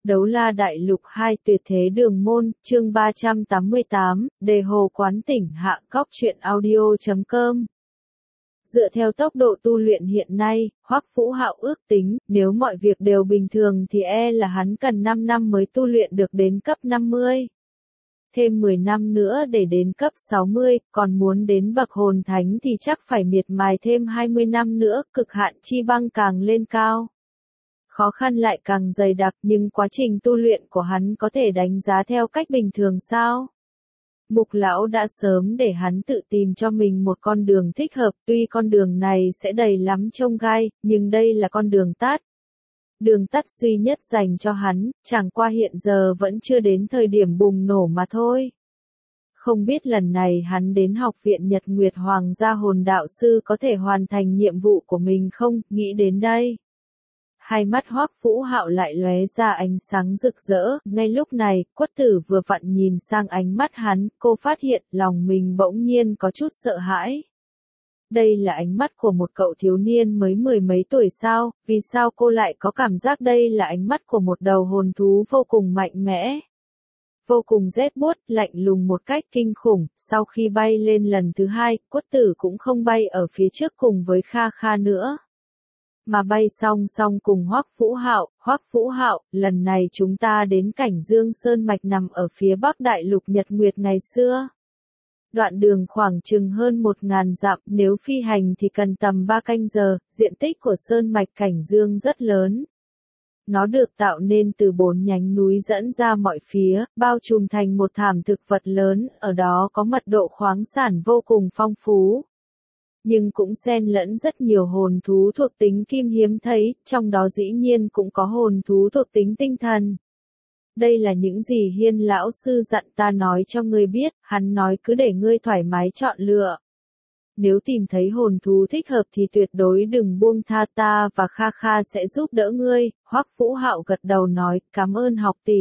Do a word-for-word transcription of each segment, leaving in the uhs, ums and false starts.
Đấu la đại lục hai tuyệt thế đường môn, chương ba trăm tám mươi tám, đề hồ quán tỉnh hạ cóc truyện audio chấm com. Dựa theo tốc độ tu luyện hiện nay, Hoắc Vũ Hạo ước tính, nếu mọi việc đều bình thường thì e là hắn cần năm năm mới tu luyện được đến cấp năm mươi. Thêm mười năm nữa để đến cấp sáu mươi, còn muốn đến bậc hồn thánh thì chắc phải miệt mài thêm hai mươi năm nữa, cực hạn chi băng càng lên cao. Khó khăn lại càng dày đặc, nhưng quá trình tu luyện của hắn có thể đánh giá theo cách bình thường sao? Mục lão đã sớm để hắn tự tìm cho mình một con đường thích hợp, tuy con đường này sẽ đầy lắm chông gai, nhưng đây là con đường tắt. Đường tắt duy nhất dành cho hắn, chẳng qua hiện giờ vẫn chưa đến thời điểm bùng nổ mà thôi. Không biết lần này hắn đến học viện Nhật Nguyệt Hoàng gia hồn đạo sư có thể hoàn thành nhiệm vụ của mình không, nghĩ đến đây. Hai mắt Hoắc Vũ Hạo lại lóe ra ánh sáng rực rỡ, ngay lúc này, Quất Tử vừa vặn nhìn sang ánh mắt hắn, cô phát hiện lòng mình bỗng nhiên có chút sợ hãi. Đây là ánh mắt của một cậu thiếu niên mới mười mấy tuổi sao, vì sao cô lại có cảm giác đây là ánh mắt của một đầu hồn thú vô cùng mạnh mẽ? Vô cùng rét buốt, lạnh lùng một cách kinh khủng, sau khi bay lên lần thứ hai, Quất Tử cũng không bay ở phía trước cùng với Kha Kha nữa. Mà bay song song cùng Hoắc Vũ Hạo, Hoắc Vũ Hạo, lần này chúng ta đến cảnh Dương Sơn Mạch nằm ở phía bắc đại lục Nhật Nguyệt ngày xưa. Đoạn đường khoảng chừng hơn một ngàn dặm, nếu phi hành thì cần tầm ba canh giờ, diện tích của Sơn Mạch Cảnh Dương rất lớn. Nó được tạo nên từ bốn nhánh núi dẫn ra mọi phía, bao trùm thành một thảm thực vật lớn, ở đó có mật độ khoáng sản vô cùng phong phú. Nhưng cũng xen lẫn rất nhiều hồn thú thuộc tính kim hiếm thấy, trong đó dĩ nhiên cũng có hồn thú thuộc tính tinh thần. Đây là những gì Hiên lão sư dặn ta nói cho ngươi biết, hắn nói cứ để ngươi thoải mái chọn lựa. Nếu tìm thấy hồn thú thích hợp thì tuyệt đối đừng buông tha, ta và Kha Kha sẽ giúp đỡ ngươi. Hoắc Vũ Hạo gật đầu nói, cảm ơn học tỷ.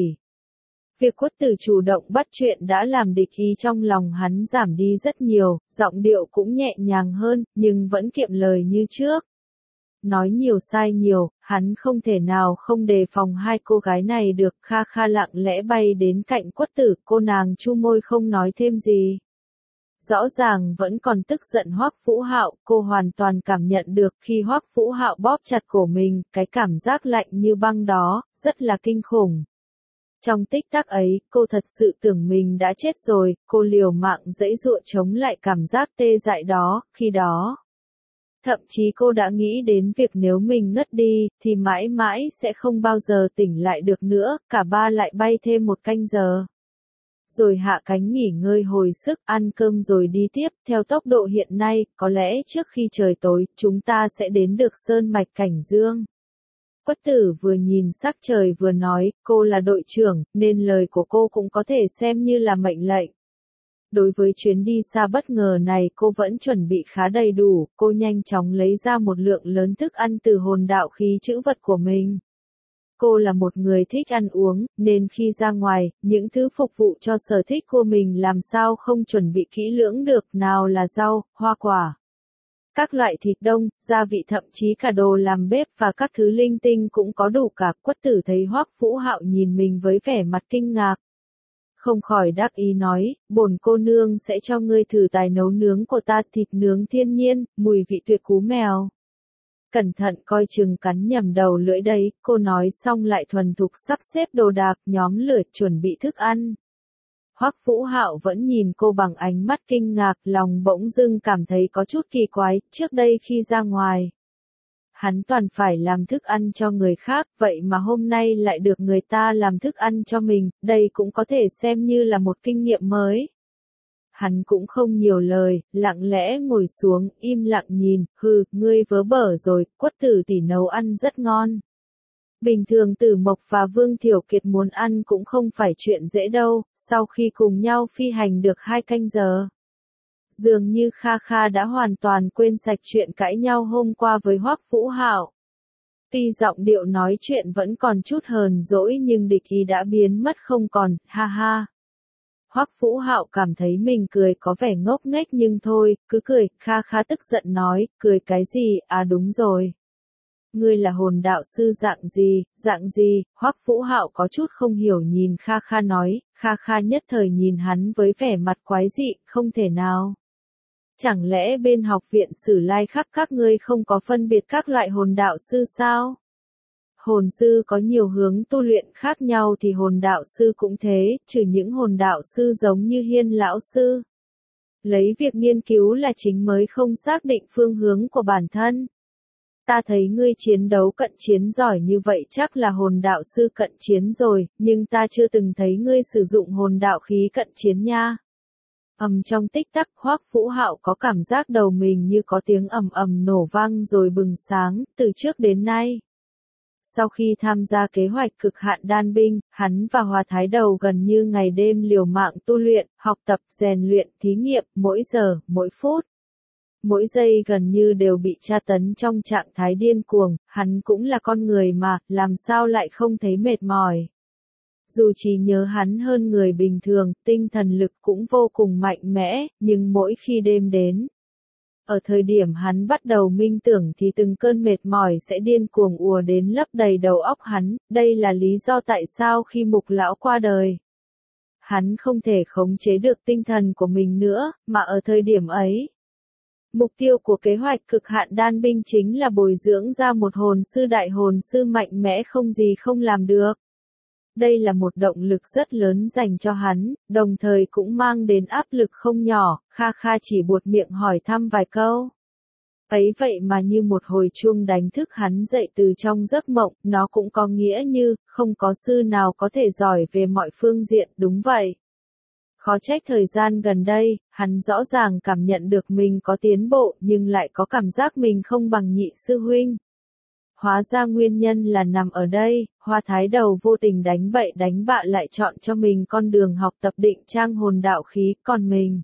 Việc Quất Tử chủ động bắt chuyện đã làm địch ý trong lòng hắn giảm đi rất nhiều, giọng điệu cũng nhẹ nhàng hơn, nhưng vẫn kiệm lời như trước. Nói nhiều sai nhiều, hắn không thể nào không đề phòng hai cô gái này được. Kha Kha lặng lẽ bay đến cạnh Quất Tử, cô nàng chu môi không nói thêm gì. Rõ ràng vẫn còn tức giận Hoắc Vũ Hạo, cô hoàn toàn cảm nhận được khi Hoắc Vũ Hạo bóp chặt cổ mình, cái cảm giác lạnh như băng đó, rất là kinh khủng. Trong tích tắc ấy, cô thật sự tưởng mình đã chết rồi, cô liều mạng giãy giụa chống lại cảm giác tê dại đó, khi đó. Thậm chí cô đã nghĩ đến việc nếu mình ngất đi, thì mãi mãi sẽ không bao giờ tỉnh lại được nữa, cả ba lại bay thêm một canh giờ. Rồi hạ cánh nghỉ ngơi hồi sức, ăn cơm rồi đi tiếp, theo tốc độ hiện nay, có lẽ trước khi trời tối, chúng ta sẽ đến được Sơn Mạch Cảnh Dương. Quất Tử vừa nhìn sắc trời vừa nói, cô là đội trưởng, nên lời của cô cũng có thể xem như là mệnh lệnh. Đối với chuyến đi xa bất ngờ này cô vẫn chuẩn bị khá đầy đủ, cô nhanh chóng lấy ra một lượng lớn thức ăn từ hồn đạo khí trữ vật của mình. Cô là một người thích ăn uống, nên khi ra ngoài, những thứ phục vụ cho sở thích của mình làm sao không chuẩn bị kỹ lưỡng được, nào là rau, hoa quả. Các loại thịt đông, gia vị thậm chí cả đồ làm bếp và các thứ linh tinh cũng có đủ cả. Quất Tử thấy Hoắc Vũ Hạo nhìn mình với vẻ mặt kinh ngạc. Không khỏi đắc ý nói, bổn cô nương sẽ cho ngươi thử tài nấu nướng của ta, thịt nướng thiên nhiên, mùi vị tuyệt cú mèo. Cẩn thận coi chừng cắn nhầm đầu lưỡi đấy, cô nói xong lại thuần thục sắp xếp đồ đạc, nhóm lửa chuẩn bị thức ăn. Hoắc Vũ Hạo vẫn nhìn cô bằng ánh mắt kinh ngạc, lòng bỗng dưng cảm thấy có chút kỳ quái, trước đây khi ra ngoài. Hắn toàn phải làm thức ăn cho người khác, vậy mà hôm nay lại được người ta làm thức ăn cho mình, đây cũng có thể xem như là một kinh nghiệm mới. Hắn cũng không nhiều lời, lặng lẽ ngồi xuống, im lặng nhìn, hừ, ngươi vớ bở rồi, Quất Tử tỷ nấu ăn rất ngon. Bình thường Tử Mộc và Vương Thiểu Kiệt muốn ăn cũng không phải chuyện dễ đâu, sau khi cùng nhau phi hành được hai canh giờ. Dường như Kha Kha đã hoàn toàn quên sạch chuyện cãi nhau hôm qua với Hoắc Vũ Hạo. Tuy giọng điệu nói chuyện vẫn còn chút hờn dỗi nhưng địch ý đã biến mất không còn, ha ha. Hoắc Vũ Hạo cảm thấy mình cười có vẻ ngốc nghếch nhưng thôi, cứ cười. Kha Kha tức giận nói, cười cái gì, à đúng rồi. Ngươi là hồn đạo sư dạng gì, dạng gì, Hoắc Vũ Hạo có chút không hiểu nhìn Kha Kha nói, Kha Kha nhất thời nhìn hắn với vẻ mặt quái dị, không thể nào. Chẳng lẽ bên học viện Sử Lai Khắc các ngươi không có phân biệt các loại hồn đạo sư sao? Hồn sư có nhiều hướng tu luyện khác nhau thì hồn đạo sư cũng thế, trừ những hồn đạo sư giống như Hiên lão sư. Lấy việc nghiên cứu là chính mới không xác định phương hướng của bản thân. Ta thấy ngươi chiến đấu cận chiến giỏi như vậy chắc là hồn đạo sư cận chiến rồi, nhưng ta chưa từng thấy ngươi sử dụng hồn đạo khí cận chiến nha. Ầm trong tích tắc, Hoắc Vũ Hạo có cảm giác đầu mình như có tiếng ầm ầm nổ vang rồi bừng sáng, từ trước đến nay. Sau khi tham gia kế hoạch cực hạn đan binh, hắn và Hòa Thái Đầu gần như ngày đêm liều mạng tu luyện, học tập, rèn luyện, thí nghiệm, mỗi giờ, mỗi phút. Mỗi giây gần như đều bị tra tấn trong trạng thái điên cuồng, hắn cũng là con người mà, làm sao lại không thấy mệt mỏi. Dù trí nhớ hắn hơn người bình thường, tinh thần lực cũng vô cùng mạnh mẽ, nhưng mỗi khi đêm đến, ở thời điểm hắn bắt đầu minh tưởng thì từng cơn mệt mỏi sẽ điên cuồng ùa đến lấp đầy đầu óc hắn, đây là lý do tại sao khi Mục lão qua đời, hắn không thể khống chế được tinh thần của mình nữa, mà ở thời điểm ấy, mục tiêu của kế hoạch cực hạn đan binh chính là bồi dưỡng ra một hồn sư đại hồn sư mạnh mẽ không gì không làm được. Đây là một động lực rất lớn dành cho hắn, đồng thời cũng mang đến áp lực không nhỏ, Kha Kha chỉ buột miệng hỏi thăm vài câu. Ấy vậy mà như một hồi chuông đánh thức hắn dậy từ trong giấc mộng, nó cũng có nghĩa như, không có sư nào có thể giỏi về mọi phương diện, đúng vậy. Khó trách thời gian gần đây, hắn rõ ràng cảm nhận được mình có tiến bộ nhưng lại có cảm giác mình không bằng nhị sư huynh. Hóa ra nguyên nhân là nằm ở đây, Hoa Thái Đầu vô tình đánh bậy đánh bạ lại chọn cho mình con đường học tập định trang hồn đạo khí, còn mình.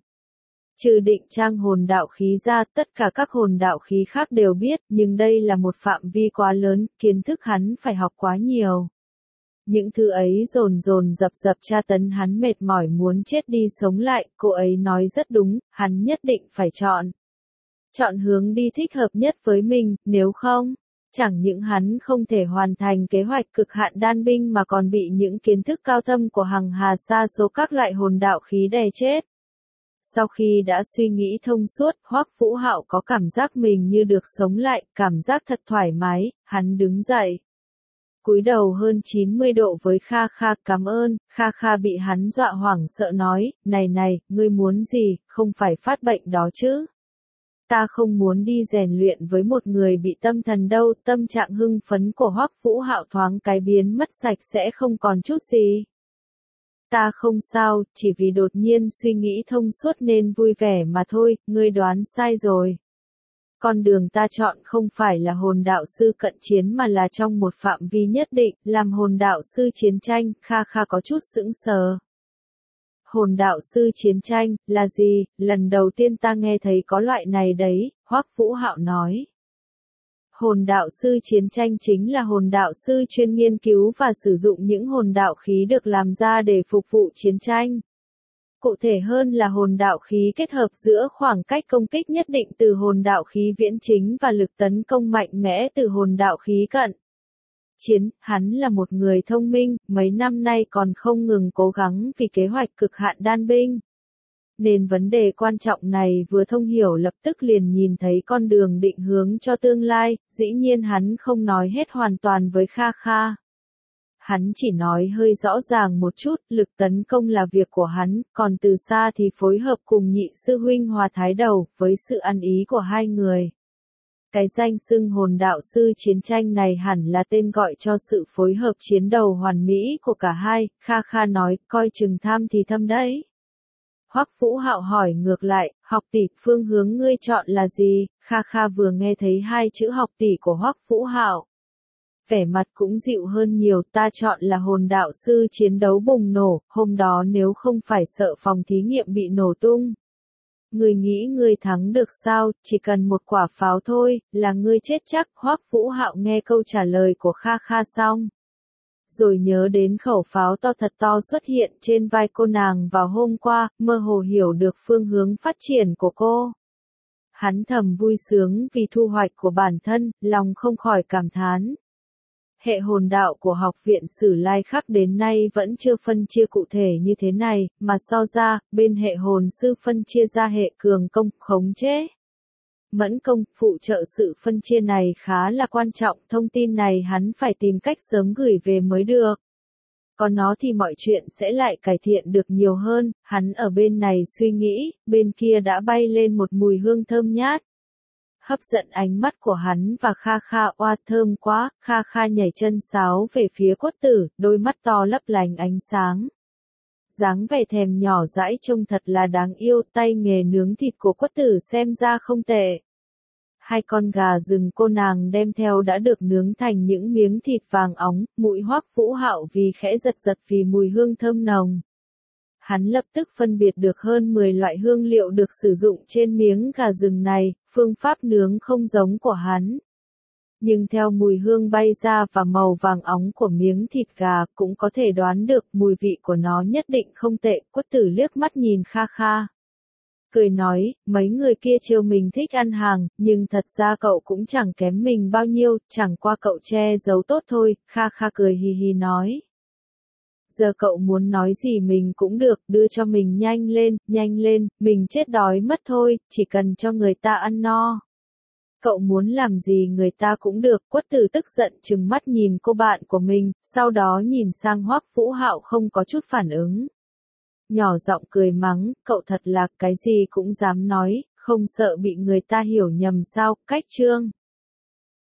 Trừ định trang hồn đạo khí ra, tất cả các hồn đạo khí khác đều biết, nhưng đây là một phạm vi quá lớn, kiến thức hắn phải học quá nhiều. Những thứ ấy dồn dồn dập dập tra tấn hắn mệt mỏi muốn chết đi sống lại, cô ấy nói rất đúng, hắn nhất định phải chọn. Chọn hướng đi thích hợp nhất với mình, nếu không, chẳng những hắn không thể hoàn thành kế hoạch cực hạn đan binh mà còn bị những kiến thức cao thâm của hằng hà sa số các loại hồn đạo khí đè chết. Sau khi đã suy nghĩ thông suốt, Hoắc Vũ Hạo có cảm giác mình như được sống lại, cảm giác thật thoải mái, hắn đứng dậy. Cúi đầu hơn chín mươi độ với Kha Kha, cảm ơn, Kha Kha bị hắn dọa hoảng sợ nói, này này, ngươi muốn gì, không phải phát bệnh đó chứ. Ta không muốn đi rèn luyện với một người bị tâm thần đâu, tâm trạng hưng phấn của Hoắc Vũ Hạo thoáng cái biến mất sạch sẽ không còn chút gì. Ta không sao, chỉ vì đột nhiên suy nghĩ thông suốt nên vui vẻ mà thôi, ngươi đoán sai rồi. Con đường ta chọn không phải là hồn đạo sư cận chiến mà là trong một phạm vi nhất định, làm hồn đạo sư chiến tranh, Kha Kha có chút sững sờ. Hồn đạo sư chiến tranh, là gì, lần đầu tiên ta nghe thấy có loại này đấy, Hoắc Vũ Hạo nói. Hồn đạo sư chiến tranh chính là hồn đạo sư chuyên nghiên cứu và sử dụng những hồn đạo khí được làm ra để phục vụ chiến tranh. Cụ thể hơn là hồn đạo khí kết hợp giữa khoảng cách công kích nhất định từ hồn đạo khí viễn chính và lực tấn công mạnh mẽ từ hồn đạo khí cận chiến. Hắn là một người thông minh, mấy năm nay còn không ngừng cố gắng vì kế hoạch cực hạn đan binh. Nên vấn đề quan trọng này vừa thông hiểu lập tức liền nhìn thấy con đường định hướng cho tương lai, dĩ nhiên hắn không nói hết hoàn toàn với Kha Kha. Hắn chỉ nói hơi rõ ràng một chút, lực tấn công là việc của hắn, còn từ xa thì phối hợp cùng nhị sư huynh Hòa Thái Đầu, với sự ăn ý của hai người. Cái danh xưng hồn đạo sư chiến tranh này hẳn là tên gọi cho sự phối hợp chiến đầu hoàn mỹ của cả hai, Kha Kha nói, coi chừng tham thì thâm đấy. Hoắc Vũ Hạo hỏi ngược lại, học tỷ, phương hướng ngươi chọn là gì? Kha Kha vừa nghe thấy hai chữ học tỷ của Hoắc Vũ Hạo, vẻ mặt cũng dịu hơn nhiều, ta chọn là hồn đạo sư chiến đấu bùng nổ, hôm đó nếu không phải sợ phòng thí nghiệm bị nổ tung. Ngươi nghĩ ngươi thắng được sao, chỉ cần một quả pháo thôi, là ngươi chết chắc. Hoắc Vũ Hạo nghe câu trả lời của Kha Kha xong, rồi nhớ đến khẩu pháo to thật to xuất hiện trên vai cô nàng vào hôm qua, mơ hồ hiểu được phương hướng phát triển của cô. Hắn thầm vui sướng vì thu hoạch của bản thân, lòng không khỏi cảm thán. Hệ hồn đạo của học viện Sử Lai Khắc đến nay vẫn chưa phân chia cụ thể như thế này, mà so ra, bên hệ hồn sư phân chia ra hệ cường công, khống chế, mẫn công, phụ trợ. Sự phân chia này khá là quan trọng, thông tin này hắn phải tìm cách sớm gửi về mới được. Có nó thì mọi chuyện sẽ lại cải thiện được nhiều hơn. Hắn ở bên này suy nghĩ, bên kia đã bay lên một mùi hương thơm nhát, hấp dẫn ánh mắt của hắn và Kha Kha. Oa, thơm quá. Kha Kha nhảy chân sáo về phía Quất Tử, đôi mắt to lấp lánh ánh sáng. Dáng vẻ thèm nhỏ dãi trông thật là đáng yêu, tay nghề nướng thịt của Quất Tử xem ra không tệ. Hai con gà rừng cô nàng đem theo đã được nướng thành những miếng thịt vàng óng, mũi Hoắc Vũ Hạo vì khẽ giật giật vì mùi hương thơm nồng. Hắn lập tức phân biệt được hơn mười loại hương liệu được sử dụng trên miếng gà rừng này, phương pháp nướng không giống của hắn. Nhưng theo mùi hương bay ra và màu vàng óng của miếng thịt gà cũng có thể đoán được mùi vị của nó nhất định không tệ. Quất Tử liếc mắt nhìn Kha Kha, cười nói, mấy người kia trêu mình thích ăn hàng, nhưng thật ra cậu cũng chẳng kém mình bao nhiêu, chẳng qua cậu che giấu tốt thôi. Kha Kha cười hì hì nói. Giờ cậu muốn nói gì mình cũng được, đưa cho mình nhanh lên, nhanh lên, mình chết đói mất thôi, chỉ cần cho người ta ăn no. Cậu muốn làm gì người ta cũng được. Quất Tử tức giận trừng mắt nhìn cô bạn của mình, sau đó nhìn sang Hoắc Vũ Hạo không có chút phản ứng. Nhỏ giọng cười mắng, cậu thật là cái gì cũng dám nói, không sợ bị người ta hiểu nhầm sao. Cách chương